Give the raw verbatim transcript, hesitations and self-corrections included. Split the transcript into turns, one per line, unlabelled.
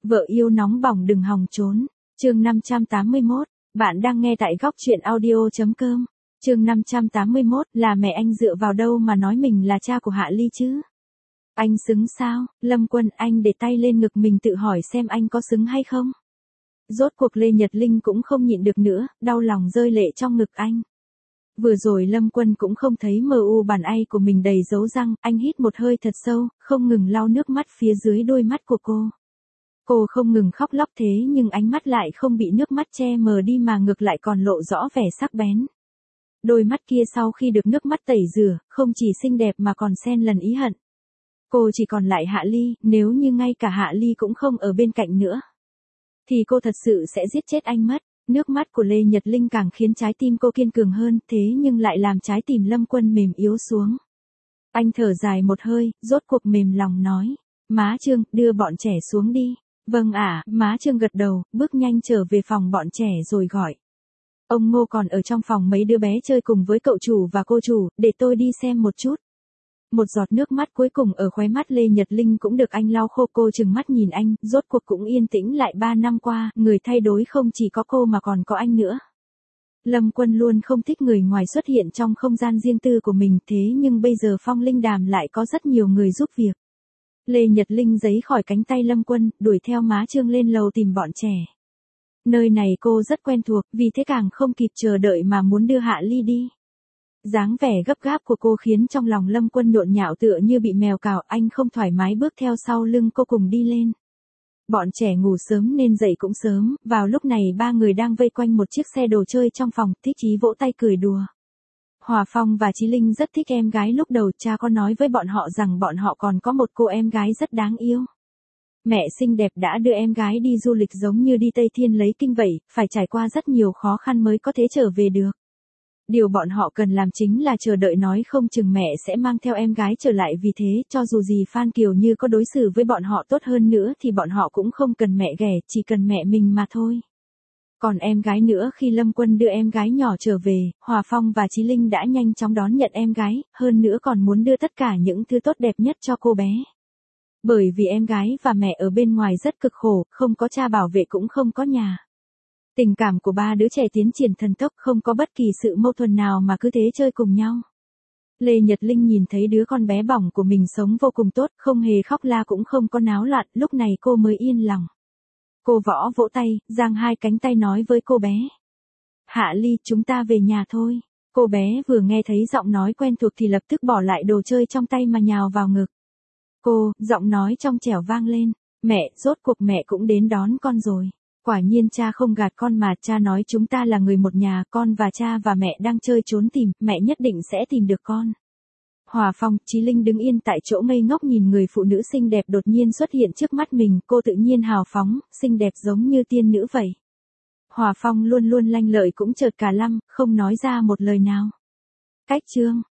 Vợ yêu nóng bỏng đừng hòng trốn. Chương năm trăm tám mươi mốt. Bạn đang nghe tại góc truyện audio chấm com. Chương năm trăm tám mươi mốt. Là mẹ anh dựa vào đâu mà nói mình là cha của Hạ Ly chứ? Anh xứng sao? Lâm Quân, anh để tay lên ngực mình tự hỏi xem anh có xứng hay không. Rốt cuộc Lê Nhật Linh cũng không nhịn được nữa, đau lòng rơi lệ trong ngực anh. Vừa rồi Lâm Quân cũng không thấy mờ u bàn tay của mình đầy dấu răng, anh hít một hơi thật sâu, không ngừng lau nước mắt phía dưới đôi mắt của cô. Cô không ngừng khóc lóc thế nhưng ánh mắt lại không bị nước mắt che mờ đi mà ngược lại còn lộ rõ vẻ sắc bén. Đôi mắt kia sau khi được nước mắt tẩy rửa, không chỉ xinh đẹp mà còn xen lần ý hận. Cô chỉ còn lại Hạ Ly, nếu như ngay cả Hạ Ly cũng không ở bên cạnh nữa, thì cô thật sự sẽ giết chết anh mất. Nước mắt của Lê Nhật Linh càng khiến trái tim cô kiên cường hơn, thế nhưng lại làm trái tim Lâm Quân mềm yếu xuống. Anh thở dài một hơi, rốt cuộc mềm lòng nói, má Trương, đưa bọn trẻ xuống đi. Vâng ạ, à, má Trương gật đầu, bước nhanh trở về phòng bọn trẻ rồi gọi. Ông Ngô còn ở trong phòng mấy đứa bé chơi cùng với cậu chủ và cô chủ, để tôi đi xem một chút. Một giọt nước mắt cuối cùng ở khóe mắt Lê Nhật Linh cũng được anh lau khô. Cô trừng mắt nhìn anh, rốt cuộc cũng yên tĩnh lại. Ba năm qua, người thay đổi không chỉ có cô mà còn có anh nữa. Lâm Quân luôn không thích người ngoài xuất hiện trong không gian riêng tư của mình, thế nhưng bây giờ Phong Linh Đàm lại có rất nhiều người giúp việc. Lê Nhật Linh giấy khỏi cánh tay Lâm Quân, đuổi theo má Trương lên lầu tìm bọn trẻ. Nơi này cô rất quen thuộc, vì thế càng không kịp chờ đợi mà muốn đưa Hạ Ly đi. Dáng vẻ gấp gáp của cô khiến trong lòng Lâm Quân nhộn nhạo tựa như bị mèo cào, anh không thoải mái bước theo sau lưng cô cùng đi lên. Bọn trẻ ngủ sớm nên dậy cũng sớm, vào lúc này ba người đang vây quanh một chiếc xe đồ chơi trong phòng, Thích Chí vỗ tay cười đùa. Hòa Phong và Chí Linh rất thích em gái, lúc đầu cha có nói với bọn họ rằng bọn họ còn có một cô em gái rất đáng yêu. Mẹ xinh đẹp đã đưa em gái đi du lịch giống như đi Tây Thiên lấy kinh vậy, phải trải qua rất nhiều khó khăn mới có thể trở về được. Điều bọn họ cần làm chính là chờ đợi, nói không chừng mẹ sẽ mang theo em gái trở lại, vì thế cho dù gì Phan Kiều Như có đối xử với bọn họ tốt hơn nữa thì bọn họ cũng không cần mẹ ghẻ, chỉ cần mẹ mình mà thôi. Còn em gái nữa, khi Lâm Quân đưa em gái nhỏ trở về, Hòa Phong và Chí Linh đã nhanh chóng đón nhận em gái, hơn nữa còn muốn đưa tất cả những thứ tốt đẹp nhất cho cô bé. Bởi vì em gái và mẹ ở bên ngoài rất cực khổ, không có cha bảo vệ cũng không có nhà. Tình cảm của ba đứa trẻ tiến triển thần tốc, không có bất kỳ sự mâu thuẫn nào mà cứ thế chơi cùng nhau. Lê Nhật Linh nhìn thấy đứa con bé bỏng của mình sống vô cùng tốt, không hề khóc la cũng không có náo loạn, lúc này cô mới yên lòng. Cô võ vỗ tay, giang hai cánh tay nói với cô bé. Hạ Ly, chúng ta về nhà thôi. Cô bé vừa nghe thấy giọng nói quen thuộc thì lập tức bỏ lại đồ chơi trong tay mà nhào vào ngực cô, giọng nói trong trẻo vang lên. Mẹ, rốt cuộc mẹ cũng đến đón con rồi. Quả nhiên cha không gạt con mà, cha nói chúng ta là người một nhà, con và cha và mẹ đang chơi trốn tìm, mẹ nhất định sẽ tìm được con. Hòa Phong, Chí Linh đứng yên tại chỗ ngây ngốc nhìn người phụ nữ xinh đẹp đột nhiên xuất hiện trước mắt mình, cô tự nhiên hào phóng, xinh đẹp giống như tiên nữ vậy. Hòa Phong luôn luôn lanh lợi cũng chợt cả lăm, không nói ra một lời nào. Cách chương